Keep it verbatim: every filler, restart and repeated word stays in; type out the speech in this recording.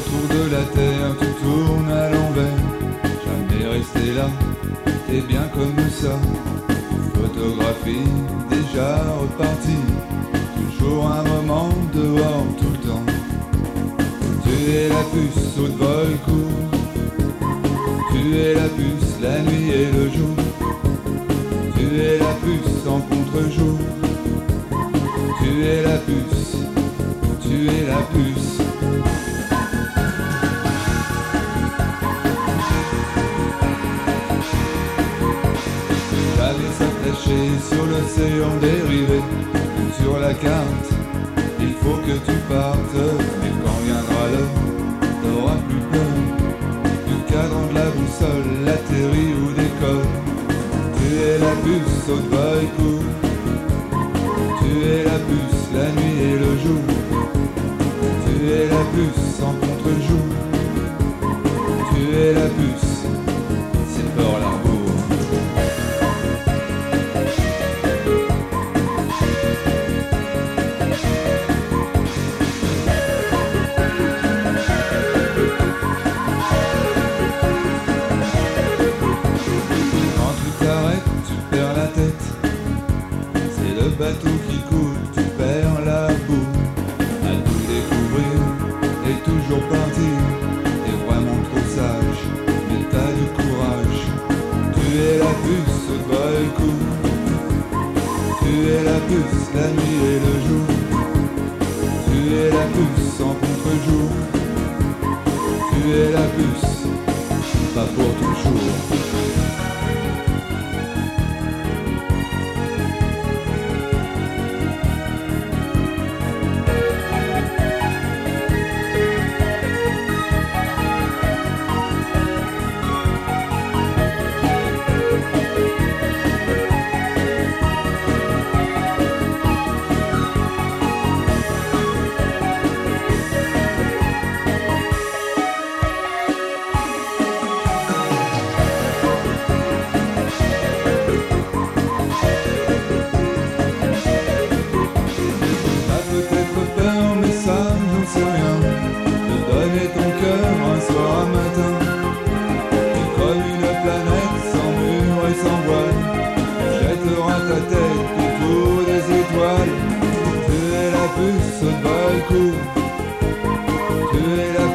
Autour de la terre, tu tournes à l'envers. Jamais resté là, t'es bien comme ça. Photographie déjà repartie. Toujours un moment dehors tout le temps. Tu es la puce au vol court. Tu es la puce la nuit et le jour. Tu es la puce en contre-jour. Tu es la puce, tu es la puce. J'avais s'attacher sur l'océan dérivé. Sur la carte, il faut que tu partes. Mais quand viendra l'heure, t'auras plus peur du cadran de la boussole, atterrit ou décolle. Tu es la puce au boy court. Tu es la puce la nuit et le jour. Tu es la puce en contre-jour. Tu es la puce, c'est Pearl Harbor. Bateau qui coule, tu perds la boue. À tout découvrir et toujours partir. T'es vraiment trop sage, mais t'as du courage. Tu es la puce au boy court. Tu es la puce la nuit et le jour. Tu es la puce en contre-jour. Tu es la puce, pas pour toujours. Tu es la